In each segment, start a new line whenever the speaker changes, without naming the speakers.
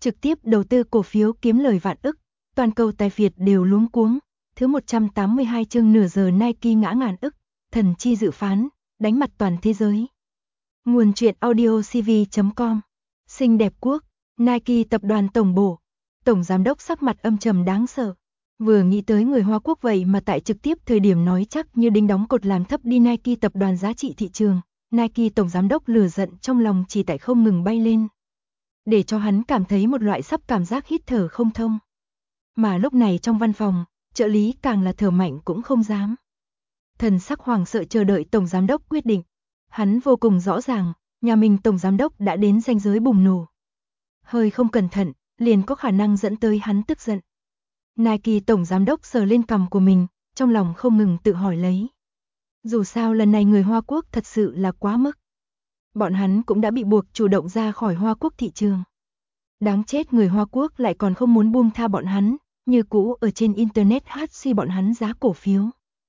trực tiếp đầu tư cổ phiếu kiếm lời vạn ức, toàn cầu tài phiệt đều luống cuống. Thứ 182 chương nửa giờ Nike ngã ngàn ức, thần chi dự phán, đánh mặt toàn thế giới. Nguồn truyện audio cv.com. Xinh đẹp quốc, Nike tập đoàn tổng bộ, tổng giám đốc sắc mặt âm trầm đáng sợ. Vừa nghĩ tới người Hoa Quốc vậy mà tại trực tiếp thời điểm nói chắc như đinh đóng cột làm thấp đi Nike tập đoàn giá trị thị trường, Nike tổng giám đốc lửa giận trong lòng chỉ tại không ngừng bay lên. Để cho hắn cảm thấy một loại sắp cảm giác hít thở không thông. Mà lúc này trong văn phòng, trợ lý càng là thở mạnh cũng không dám. Thần sắc hoảng sợ chờ đợi tổng giám đốc quyết định. Hắn vô cùng rõ ràng, nhà mình tổng giám đốc đã đến ranh giới bùng nổ. Hơi không cẩn thận, liền có khả năng dẫn tới hắn tức giận. Nike tổng giám đốc sờ lên cằm của mình, trong lòng không ngừng tự hỏi lấy. Dù sao lần này người Hoa Quốc thật sự là quá mức. Bọn hắn cũng đã bị buộc chủ động ra khỏi Hoa Quốc thị trường. Đáng chết, người Hoa Quốc lại còn không muốn buông tha bọn hắn, như cũ ở trên internet hát suy bọn hắn giá cổ phiếu.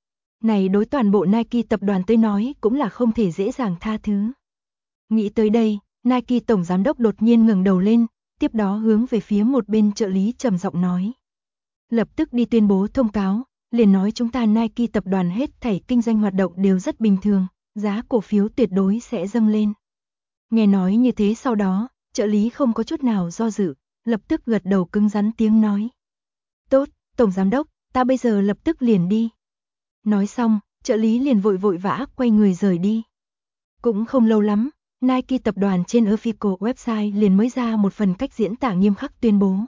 Này đối toàn bộ Nike tập đoàn tới nói cũng là không thể dễ dàng tha thứ. Nghĩ tới đây, Nike tổng giám đốc đột nhiên ngẩng đầu lên, tiếp đó hướng về phía một bên trợ lý trầm giọng nói. Lập tức đi tuyên bố thông cáo, liền nói chúng ta Nike tập đoàn hết thảy kinh doanh hoạt động đều rất bình thường, giá cổ phiếu tuyệt đối sẽ dâng lên. Nghe nói như thế sau đó, trợ lý không có chút nào do dự, lập tức gật đầu cứng rắn tiếng nói. Tốt, tổng giám đốc, ta bây giờ lập tức liền đi. Nói xong, trợ lý liền vội vã quay người rời đi. Cũng không lâu lắm, Nike tập đoàn trên official website liền mới ra một phần cách diễn tả nghiêm khắc tuyên bố.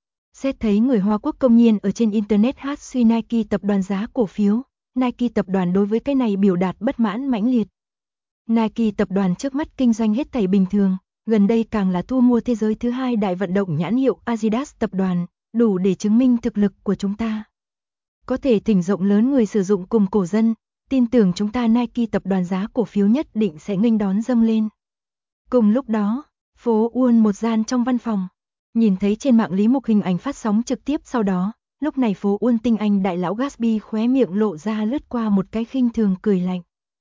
Xét thấy người Hoa Quốc công nhiên ở trên internet hát suy Nike tập đoàn giá cổ phiếu, Nike tập đoàn đối với cái này biểu đạt bất mãn mãnh liệt. Nike tập đoàn trước mắt kinh doanh hết thảy bình thường, gần đây càng là thu mua thế giới thứ hai đại vận động nhãn hiệu Adidas tập đoàn, đủ để chứng minh thực lực của chúng ta. Có thể thỉnh rộng lớn người sử dụng cùng cổ dân, tin tưởng chúng ta Nike tập đoàn giá cổ phiếu nhất định sẽ nghênh đón dâng lên. Cùng lúc đó, phố Uôn một gian trong văn phòng, nhìn thấy trên mạng Lý Mục hình ảnh phát sóng trực tiếp sau đó, lúc này phố Uôn tinh anh đại lão Gatsby khóe miệng lộ ra lướt qua một cái khinh thường cười lạnh.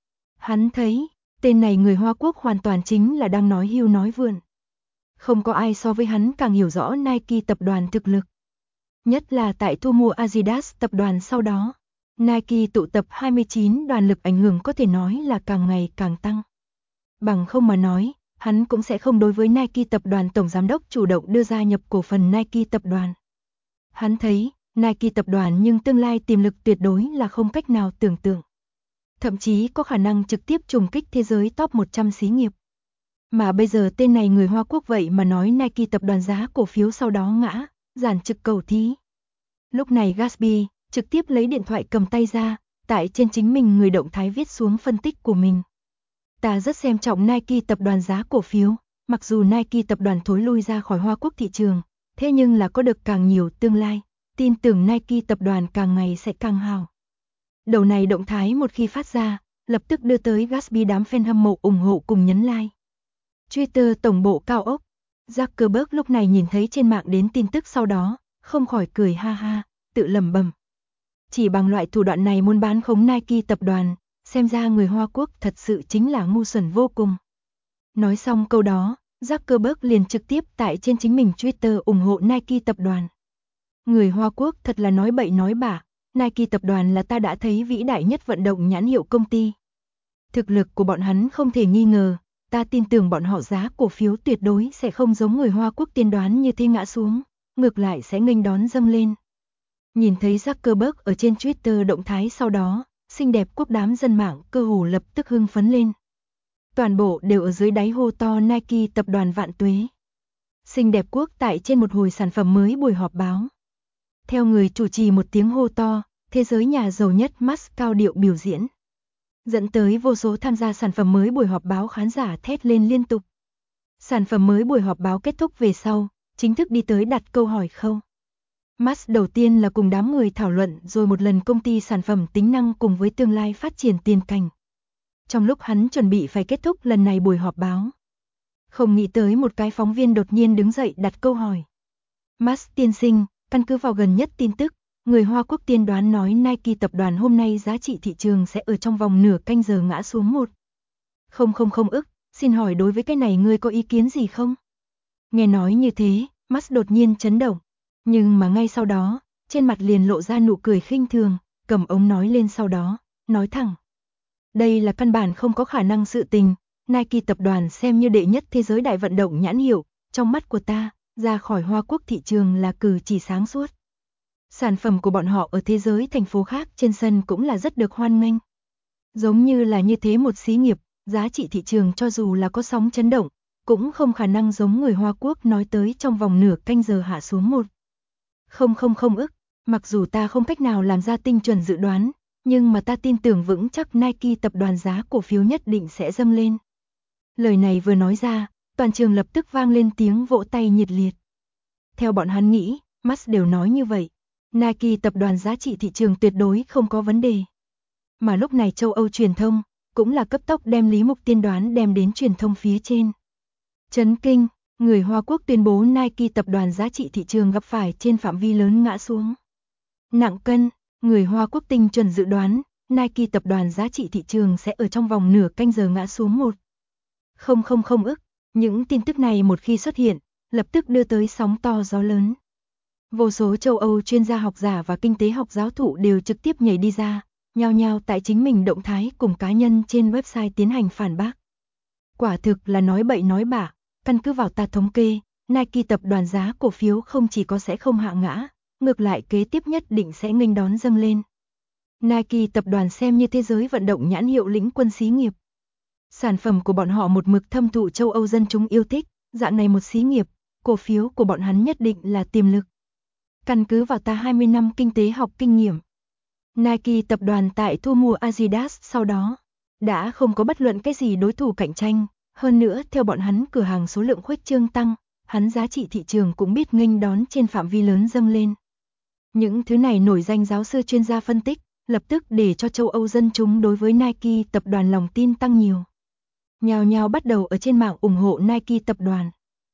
Hắn thấy, tên này người Hoa Quốc hoàn toàn chính là đang nói hưu nói vượn. Không có ai so với hắn càng hiểu rõ Nike tập đoàn thực lực. Nhất là tại thu mua Adidas tập đoàn sau đó, Nike tụ tập 29 đoàn lực ảnh hưởng có thể nói là càng ngày càng tăng. Bằng không mà nói, hắn cũng sẽ không đối với Nike tập đoàn tổng giám đốc chủ động đưa ra nhập cổ phần Nike tập đoàn. Hắn thấy, Nike tập đoàn nhưng tương lai tiềm lực tuyệt đối là không cách nào tưởng tượng. Thậm chí có khả năng trực tiếp trùng kích thế giới top 100 xí nghiệp. Mà bây giờ tên này người Hoa Quốc vậy mà nói Nike tập đoàn giá cổ phiếu sau đó ngã, giản trực cầu thí. Lúc này Gatsby trực tiếp lấy điện thoại cầm tay ra, tại trên chính mình người động thái viết xuống phân tích của mình. Ta rất xem trọng Nike tập đoàn giá cổ phiếu, mặc dù Nike tập đoàn thối lui ra khỏi Hoa Quốc thị trường, thế nhưng là có được càng nhiều tương lai, tin tưởng Nike tập đoàn càng ngày sẽ càng hào. Đầu này động thái một khi phát ra, lập tức đưa tới Gatsby đám fan hâm mộ ủng hộ cùng nhấn like. Twitter tổng bộ cao ốc, Zuckerberg lúc này nhìn thấy trên mạng đến tin tức sau đó, không khỏi cười ha ha, tự lẩm bẩm. Chỉ bằng loại thủ đoạn này muốn bán khống Nike tập đoàn, xem ra người Hoa Quốc thật sự chính là ngu xuẩn vô cùng. Nói xong câu đó, Zuckerberg liền trực tiếp tại trên chính mình Twitter ủng hộ Nike tập đoàn. Người Hoa Quốc thật là nói bậy nói bạ, Nike tập đoàn là ta đã thấy vĩ đại nhất vận động nhãn hiệu công ty. Thực lực của bọn hắn không thể nghi ngờ, ta tin tưởng bọn họ giá cổ phiếu tuyệt đối sẽ không giống người Hoa Quốc tiên đoán như thế ngã xuống, ngược lại sẽ nghênh đón dâng lên. Nhìn thấy Zuckerberg ở trên Twitter động thái sau đó, xinh đẹp quốc đám dân mạng cơ hồ lập tức hưng phấn lên. Toàn bộ đều ở dưới đáy hô to Nike tập đoàn vạn tuế. Xinh đẹp quốc tại trên một hồi sản phẩm mới buổi họp báo. Theo người chủ trì một tiếng hô to, thế giới nhà giàu nhất Musk cao điệu biểu diễn. Dẫn tới vô số tham gia sản phẩm mới buổi họp báo khán giả thét lên liên tục. Sản phẩm mới buổi họp báo kết thúc về sau, chính thức đi tới đặt câu hỏi khâu. Musk đầu tiên là cùng đám người thảo luận rồi một lần công ty sản phẩm tính năng cùng với tương lai phát triển tiền cảnh. Trong lúc hắn chuẩn bị phải kết thúc lần này buổi họp báo, không nghĩ tới một cái phóng viên đột nhiên đứng dậy đặt câu hỏi. Musk tiên sinh, căn cứ vào gần nhất tin tức, người Hoa Quốc tiên đoán nói Nike tập đoàn hôm nay giá trị thị trường sẽ ở trong vòng nửa canh giờ ngã xuống 1,000 ức, xin hỏi đối với cái này ngươi có ý kiến gì không? Nghe nói như thế, mắt đột nhiên chấn động. Nhưng mà ngay sau đó, trên mặt liền lộ ra nụ cười khinh thường, cầm ống nói lên sau đó, nói thẳng. Đây là căn bản không có khả năng sự tình, Nike tập đoàn xem như đệ nhất thế giới đại vận động nhãn hiệu, trong mắt của ta, ra khỏi Hoa Quốc thị trường là cử chỉ sáng suốt. Sản phẩm của bọn họ ở thế giới thành phố khác trên sân cũng là rất được hoan nghênh. Giống như là như thế một xí nghiệp, giá trị thị trường cho dù là có sóng chấn động, cũng không khả năng giống người Hoa Quốc nói tới trong vòng nửa canh giờ hạ xuống 1,000 ức. Mặc dù ta không cách nào làm ra tinh chuẩn dự đoán, nhưng mà ta tin tưởng vững chắc Nike tập đoàn giá cổ phiếu nhất định sẽ dâng lên. Lời này vừa nói ra, toàn trường lập tức vang lên tiếng vỗ tay nhiệt liệt. Theo bọn hắn nghĩ, Musk đều nói như vậy, Nike tập đoàn giá trị thị trường tuyệt đối không có vấn đề. Mà lúc này châu Âu truyền thông cũng là cấp tốc đem Lý Mục tiên đoán đem đến truyền thông phía trên. Chấn kinh, người Hoa Quốc tuyên bố Nike tập đoàn giá trị thị trường gặp phải trên phạm vi lớn ngã xuống. Nặng cân, người Hoa Quốc tinh chuẩn dự đoán, Nike tập đoàn giá trị thị trường sẽ ở trong vòng nửa canh giờ ngã xuống 1,000 ức. Những tin tức này một khi xuất hiện, lập tức đưa tới sóng to gió lớn. Vô số châu Âu chuyên gia học giả và kinh tế học giáo thụ đều trực tiếp nhảy đi ra, nhao nhao tại chính mình động thái cùng cá nhân trên website tiến hành phản bác. Quả thực là nói bậy nói bạ, căn cứ vào ta thống kê, Nike tập đoàn giá cổ phiếu không chỉ có sẽ không hạ ngã, ngược lại kế tiếp nhất định sẽ nghênh đón dâng lên. Nike tập đoàn xem như thế giới vận động nhãn hiệu lĩnh quân xí nghiệp. Sản phẩm của bọn họ một mực thâm thụ châu Âu dân chúng yêu thích, dạng này một xí nghiệp, cổ phiếu của bọn hắn nhất định là tiềm lực. Căn cứ vào ta 20 năm kinh tế học kinh nghiệm, Nike tập đoàn tại thu mua Adidas sau đó, đã không có bất luận cái gì đối thủ cạnh tranh, hơn nữa theo bọn hắn cửa hàng số lượng khuếch trương tăng, hắn giá trị thị trường cũng biết nghênh đón trên phạm vi lớn dâng lên. Những thứ này nổi danh giáo sư chuyên gia phân tích, lập tức để cho châu Âu dân chúng đối với Nike tập đoàn lòng tin tăng nhiều. Nhào nhào bắt đầu ở trên mạng ủng hộ Nike tập đoàn.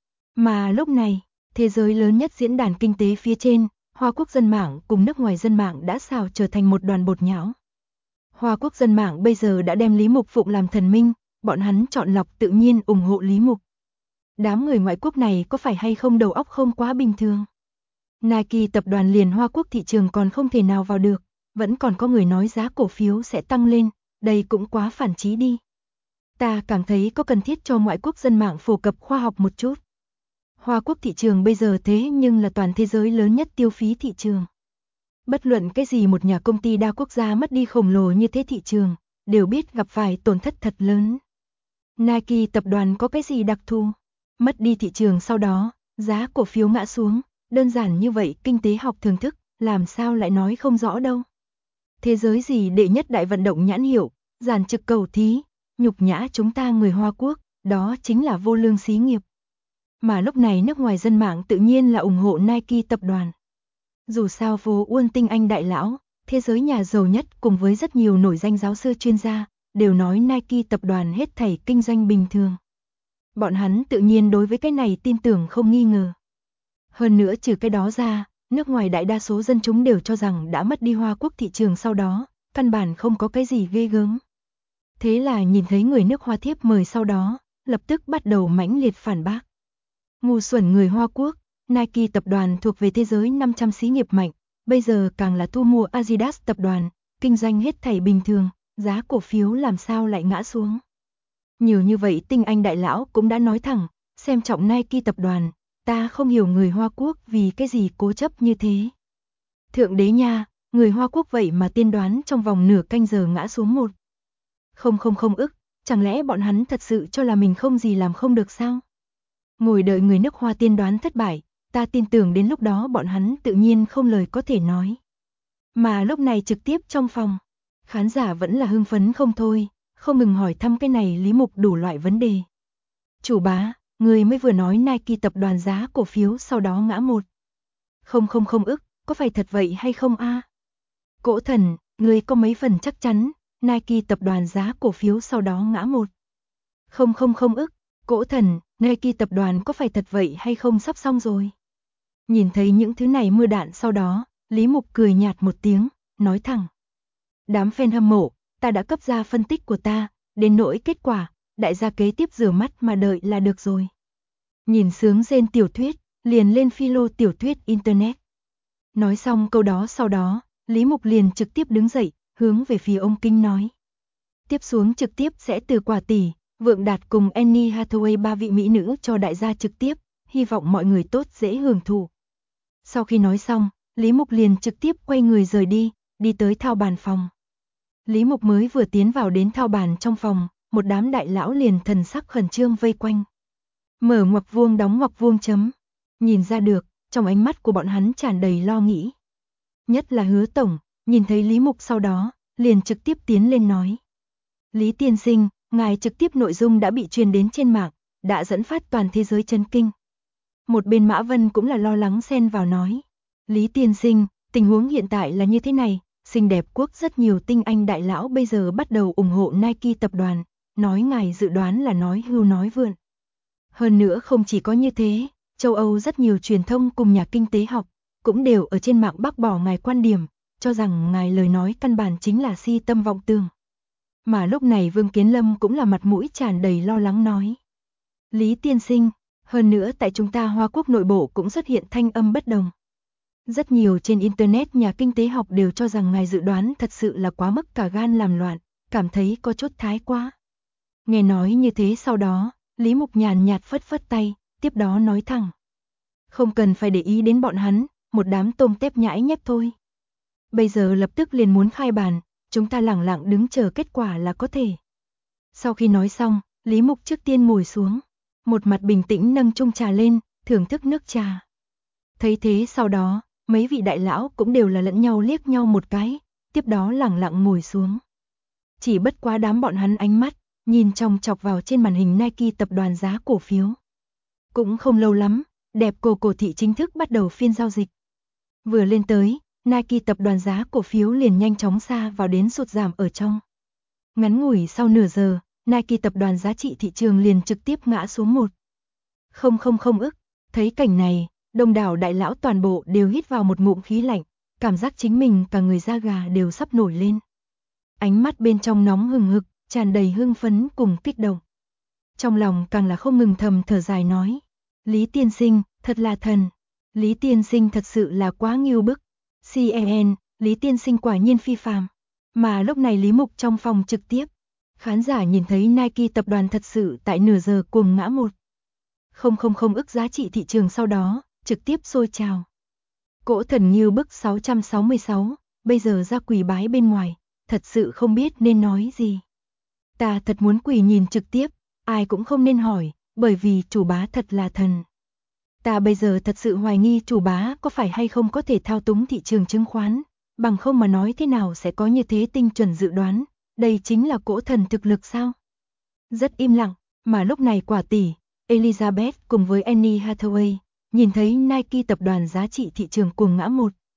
Mà lúc này, thế giới lớn nhất diễn đàn kinh tế phía trên, Hoa Quốc dân mạng cùng nước ngoài dân mạng đã xào trở thành một đoàn bột nhão. Hoa Quốc dân mạng bây giờ đã đem Lý Mục phụng làm thần minh, bọn hắn chọn lọc tự nhiên ủng hộ Lý Mục. Đám người ngoại quốc này có phải hay không đầu óc không quá bình thường. Nike tập đoàn liền Hoa Quốc thị trường còn không thể nào vào được, vẫn còn có người nói giá cổ phiếu sẽ tăng lên, đây cũng quá phản trí đi. Ta cảm thấy có cần thiết cho ngoại quốc dân mạng phổ cập khoa học một chút. Hoa Quốc thị trường bây giờ thế nhưng là toàn thế giới lớn nhất tiêu phí thị trường. Bất luận cái gì một nhà công ty đa quốc gia mất đi khổng lồ như thế thị trường, đều biết gặp phải tổn thất thật lớn. Nike tập đoàn có cái gì đặc thù? Mất đi thị trường sau đó, giá cổ phiếu ngã xuống, đơn giản như vậy kinh tế học thường thức, làm sao lại nói không rõ đâu. Thế giới gì đệ nhất đại vận động nhãn hiệu, giản trực cầu thí, nhục nhã chúng ta người Hoa Quốc, đó chính là vô lương xí nghiệp. Mà lúc này nước ngoài dân mạng tự nhiên là ủng hộ Nike tập đoàn. Dù sao phố Uôn Tinh Anh đại lão, thế giới nhà giàu nhất cùng với rất nhiều nổi danh giáo sư chuyên gia, đều nói Nike tập đoàn hết thảy kinh doanh bình thường. Bọn hắn tự nhiên đối với cái này tin tưởng không nghi ngờ. Hơn nữa trừ cái đó ra, nước ngoài đại đa số dân chúng đều cho rằng đã mất đi Hoa Quốc thị trường sau đó, căn bản không có cái gì ghê gớm. Thế là nhìn thấy người nước Hoa thiếp mời sau đó, lập tức bắt đầu mãnh liệt phản bác. Ngu xuẩn người Hoa Quốc, Nike tập đoàn thuộc về thế giới 500 xí nghiệp mạnh, bây giờ càng là thu mua Adidas tập đoàn, kinh doanh hết thảy bình thường, giá cổ phiếu làm sao lại ngã xuống. Nhiều như vậy tinh anh đại lão cũng đã nói thẳng, xem trọng Nike tập đoàn, ta không hiểu người Hoa Quốc vì cái gì cố chấp như thế. Thượng đế nha, người Hoa Quốc vậy mà tiên đoán trong vòng nửa canh giờ ngã xuống 1,000 ức, chẳng lẽ bọn hắn thật sự cho là mình không gì làm không được sao? Ngồi đợi người nước Hoa tiên đoán thất bại, ta tin tưởng đến lúc đó bọn hắn tự nhiên không lời có thể nói. Mà lúc này trực tiếp trong phòng, khán giả vẫn là hưng phấn không thôi, không ngừng hỏi thăm cái này Lý Mục đủ loại vấn đề. Chủ bá, người mới vừa nói Nike tập đoàn giá cổ phiếu sau đó ngã 1,000 ức, có phải thật vậy hay không a? Cỗ thần, người có mấy phần chắc chắn, Nike tập đoàn giá cổ phiếu sau đó ngã 1,000 ức. Cỗ thần, Nike tập đoàn có phải thật vậy hay không sắp xong rồi? Nhìn thấy những thứ này mưa đạn sau đó, Lý Mục cười nhạt một tiếng, nói thẳng. Đám fan hâm mộ, ta đã cấp ra phân tích của ta, đến nỗi kết quả, đại gia kế tiếp rửa mắt mà đợi là được rồi. Nhìn sướng rên tiểu thuyết, liền lên philo tiểu thuyết Internet. Nói xong câu đó sau đó, Lý Mục liền trực tiếp đứng dậy, hướng về phía ông Kinh nói. Tiếp xuống trực tiếp sẽ từ Quả Tỷ, Vượng Đạt cùng Annie Hathaway ba vị mỹ nữ cho đại gia trực tiếp, hy vọng mọi người tốt dễ hưởng thụ. Sau khi nói xong, Lý Mục liền trực tiếp quay người rời đi, đi tới thao bàn phòng. Lý Mục mới vừa tiến vào đến thao bàn trong phòng, một đám đại lão liền thần sắc khẩn trương vây quanh. Mở ngoặc vuông đóng ngoặc vuông chấm. Nhìn ra được, trong ánh mắt của bọn hắn tràn đầy lo nghĩ. Nhất là Hứa tổng, nhìn thấy Lý Mục sau đó, liền trực tiếp tiến lên nói. Lý tiên sinh, ngài trực tiếp nội dung đã bị truyền đến trên mạng, đã dẫn phát toàn thế giới chấn kinh. Một bên Mã Vân cũng là lo lắng xen vào nói. Lý tiên sinh, tình huống hiện tại là như thế này, xinh đẹp quốc rất nhiều tinh anh đại lão bây giờ bắt đầu ủng hộ Nike tập đoàn, nói ngài dự đoán là nói hưu nói vượn. Hơn nữa không chỉ có như thế, châu Âu rất nhiều truyền thông cùng nhà kinh tế học, cũng đều ở trên mạng bác bỏ ngài quan điểm, cho rằng ngài lời nói căn bản chính là si tâm vọng tưởng. Mà lúc này Vương Kiến Lâm cũng là mặt mũi tràn đầy lo lắng nói. Lý tiên sinh, hơn nữa tại chúng ta Hoa Quốc nội bộ cũng xuất hiện thanh âm bất đồng. Rất nhiều trên Internet nhà kinh tế học đều cho rằng ngài dự đoán thật sự là quá mức cả gan làm loạn, cảm thấy có chút thái quá. Nghe nói như thế sau đó, Lý Mục nhàn nhạt phất phất tay, tiếp đó nói thẳng. Không cần phải để ý đến bọn hắn, một đám tôm tép nhãi nhép thôi. Bây giờ lập tức liền muốn khai bàn, chúng ta lẳng lặng đứng chờ kết quả là có thể. Sau khi nói xong, Lý Mục trước tiên ngồi xuống, một mặt bình tĩnh nâng chung trà lên, thưởng thức nước trà. Thấy thế sau đó, mấy vị đại lão cũng đều là lẫn nhau liếc nhau một cái, tiếp đó lẳng lặng ngồi xuống. Chỉ bất quá đám bọn hắn ánh mắt, nhìn chòng chọc vào trên màn hình Nike tập đoàn giá cổ phiếu. Cũng không lâu lắm, đẹp cổ thị chính thức bắt đầu phiên giao dịch. Vừa lên tới, Nike tập đoàn giá cổ phiếu liền nhanh chóng xa vào đến sụt giảm ở trong. Ngắn ngủi sau nửa giờ, Nike tập đoàn giá trị thị trường liền trực tiếp ngã xuống 1,000 ức. Thấy cảnh này, đông đảo đại lão toàn bộ đều hít vào một ngụm khí lạnh, cảm giác chính mình cả người da gà đều sắp nổi lên. Ánh mắt bên trong nóng hừng hực, tràn đầy hưng phấn cùng kích động. Trong lòng càng là không ngừng thầm thở dài nói. Lý tiên sinh, thật là thần. Lý tiên sinh thật sự là quá ngưu bức. CNN, Lý tiên sinh quả nhiên phi phàm. Mà lúc này Lý Mục trong phòng trực tiếp. Khán giả nhìn thấy Nike tập đoàn thật sự tại nửa giờ cuồng ngã 1,000 ức giá trị thị trường sau đó, trực tiếp sôi trào. Cỗ thần ngưu bức 666, bây giờ ra quỳ bái bên ngoài, thật sự không biết nên nói gì. Ta thật muốn quỳ nhìn trực tiếp, ai cũng không nên hỏi, bởi vì chủ bá thật là thần. Ta bây giờ thật sự hoài nghi chủ bá có phải hay không có thể thao túng thị trường chứng khoán, bằng không mà nói thế nào sẽ có như thế tinh chuẩn dự đoán, đây chính là cỗ thần thực lực sao? Rất im lặng, mà lúc này Quả Tỷ, Elizabeth cùng với Annie Hathaway, nhìn thấy Nike tập đoàn giá trị thị trường cuồng ngã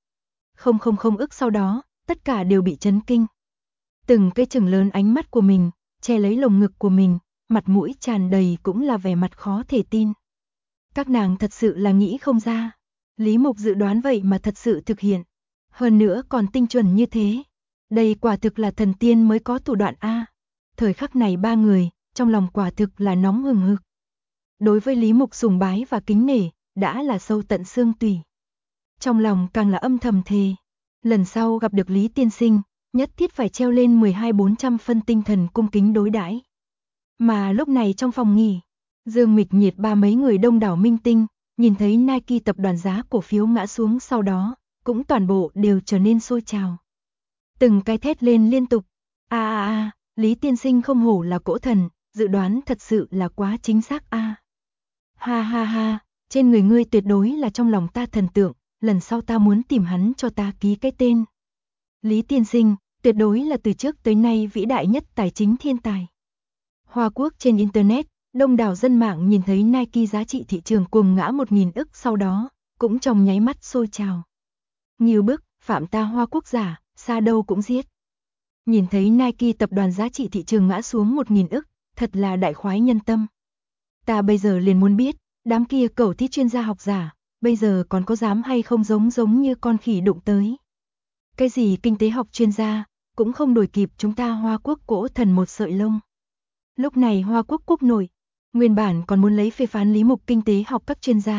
1,000 ức sau đó, tất cả đều bị chấn kinh. Từng cái chừng lớn ánh mắt của mình, che lấy lồng ngực của mình, mặt mũi tràn đầy cũng là vẻ mặt khó thể tin. Các nàng thật sự là nghĩ không ra. Lý Mục dự đoán vậy mà thật sự thực hiện. Hơn nữa còn tinh chuẩn như thế. Đây quả thực là thần tiên mới có thủ đoạn A. Thời khắc này ba người, trong lòng quả thực là nóng hừng hực. Đối với Lý Mục sùng bái và kính nể, đã là sâu tận xương tủy. Trong lòng càng là âm thầm thề. Lần sau gặp được Lý tiên sinh, nhất thiết phải treo lên 12-400 phân tinh thần cung kính đối đãi. Mà lúc này trong phòng nghỉ, Dương Mịch Nhiệt ba mấy người đông đảo minh tinh, nhìn thấy Nike tập đoàn giá cổ phiếu ngã xuống sau đó, cũng toàn bộ đều trở nên sôi trào. Từng cái thét lên liên tục. Lý tiên sinh không hổ là cỗ thần, dự đoán thật sự là quá chính xác a. Ha ha ha, trên người ngươi tuyệt đối là trong lòng ta thần tượng, lần sau ta muốn tìm hắn cho ta ký cái tên. Lý tiên sinh, tuyệt đối là từ trước tới nay vĩ đại nhất tài chính thiên tài. Hoa Quốc trên Internet, đông đảo dân mạng nhìn thấy Nike giá trị thị trường cuồng ngã 1.000 ức sau đó, cũng trong nháy mắt sôi trào. Ngưu bức, phạm ta Hoa Quốc giả, xa đâu cũng giết. Nhìn thấy Nike tập đoàn giá trị thị trường ngã xuống 1.000 ức, thật là đại khoái nhân tâm. Ta bây giờ liền muốn biết, đám kia cẩu thí chuyên gia học giả, bây giờ còn có dám hay không giống như con khỉ đụng tới. Cái gì kinh tế học chuyên gia, cũng không đuổi kịp chúng ta Hoa Quốc cỗ thần một sợi lông. Lúc này Hoa Quốc quốc nội, nguyên bản còn muốn lấy phê phán Lý Mục kinh tế học các chuyên gia,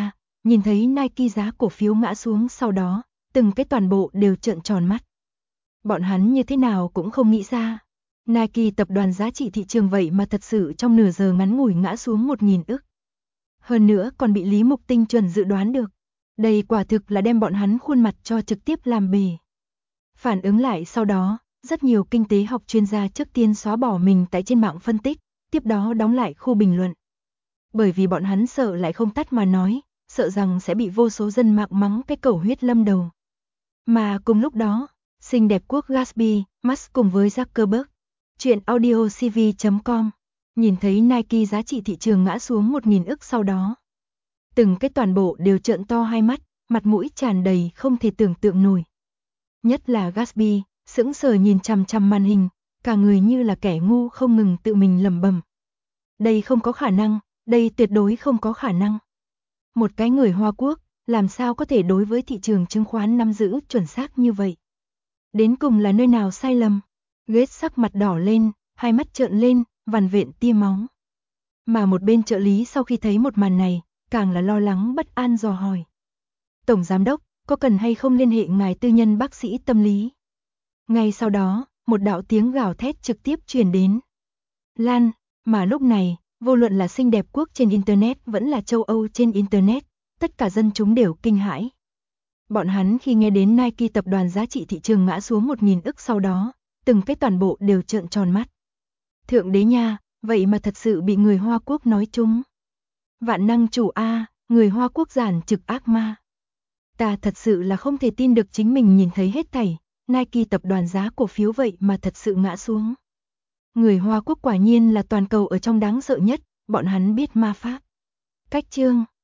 Nhìn thấy Nike giá cổ phiếu ngã xuống sau đó, từng cái toàn bộ đều trợn tròn mắt. Bọn hắn như thế nào cũng không nghĩ ra. Nike tập đoàn giá trị thị trường vậy mà thật sự trong nửa giờ ngắn ngủi ngã xuống 1.000 ức. Hơn nữa còn bị Lý Mục tinh chuẩn dự đoán được. Đây quả thực là đem bọn hắn khuôn mặt cho trực tiếp làm bề. Phản ứng lại sau đó, rất nhiều kinh tế học chuyên gia trước tiên xóa bỏ mình tại trên mạng phân tích, tiếp đó đóng lại khu bình luận. Bởi vì bọn hắn sợ lại không tắt mà nói, sợ rằng sẽ bị vô số dân mạng mắng cái cầu huyết lâm đầu. Mà cùng lúc đó, xinh đẹp quốc Gatsby, Musk cùng với Zuckerberg, chuyện audiocv.com, nhìn thấy Nike giá trị thị trường ngã xuống 1.000 ức sau đó. Từng cái toàn bộ đều trợn to hai mắt, mặt mũi tràn đầy không thể tưởng tượng nổi. Nhất là Gatsby, sững sờ nhìn chằm chằm màn hình, cả người như là kẻ ngu không ngừng tự mình lẩm bẩm. Đây không có khả năng, đây tuyệt đối không có khả năng. Một cái người Hoa Quốc, làm sao có thể đối với thị trường chứng khoán nắm giữ chuẩn xác như vậy? Đến cùng là nơi nào sai lầm? Gates sắc mặt đỏ lên, hai mắt trợn lên, vằn vện tia máu. Mà một bên trợ lý sau khi thấy một màn này, càng là lo lắng bất an dò hỏi. Tổng giám đốc, có cần hay không liên hệ ngài tư nhân bác sĩ tâm lý? Ngay sau đó, một đạo tiếng gào thét trực tiếp truyền đến. Lan, mà lúc này, vô luận là xinh đẹp quốc trên Internet vẫn là châu Âu trên Internet, tất cả dân chúng đều kinh hãi. Bọn hắn khi nghe đến Nike tập đoàn giá trị thị trường ngã xuống 1.000 ức sau đó, từng cái toàn bộ đều trợn tròn mắt. Thượng đế nha, vậy mà thật sự bị người Hoa Quốc nói trúng. Vạn năng chủ A, người Hoa Quốc giản trực ác ma. Ta thật sự là không thể tin được chính mình nhìn thấy hết thảy, Nike tập đoàn giá cổ phiếu vậy mà thật sự ngã xuống. Người Hoa Quốc quả nhiên là toàn cầu ở trong đáng sợ nhất, bọn hắn biết ma pháp. Cách chương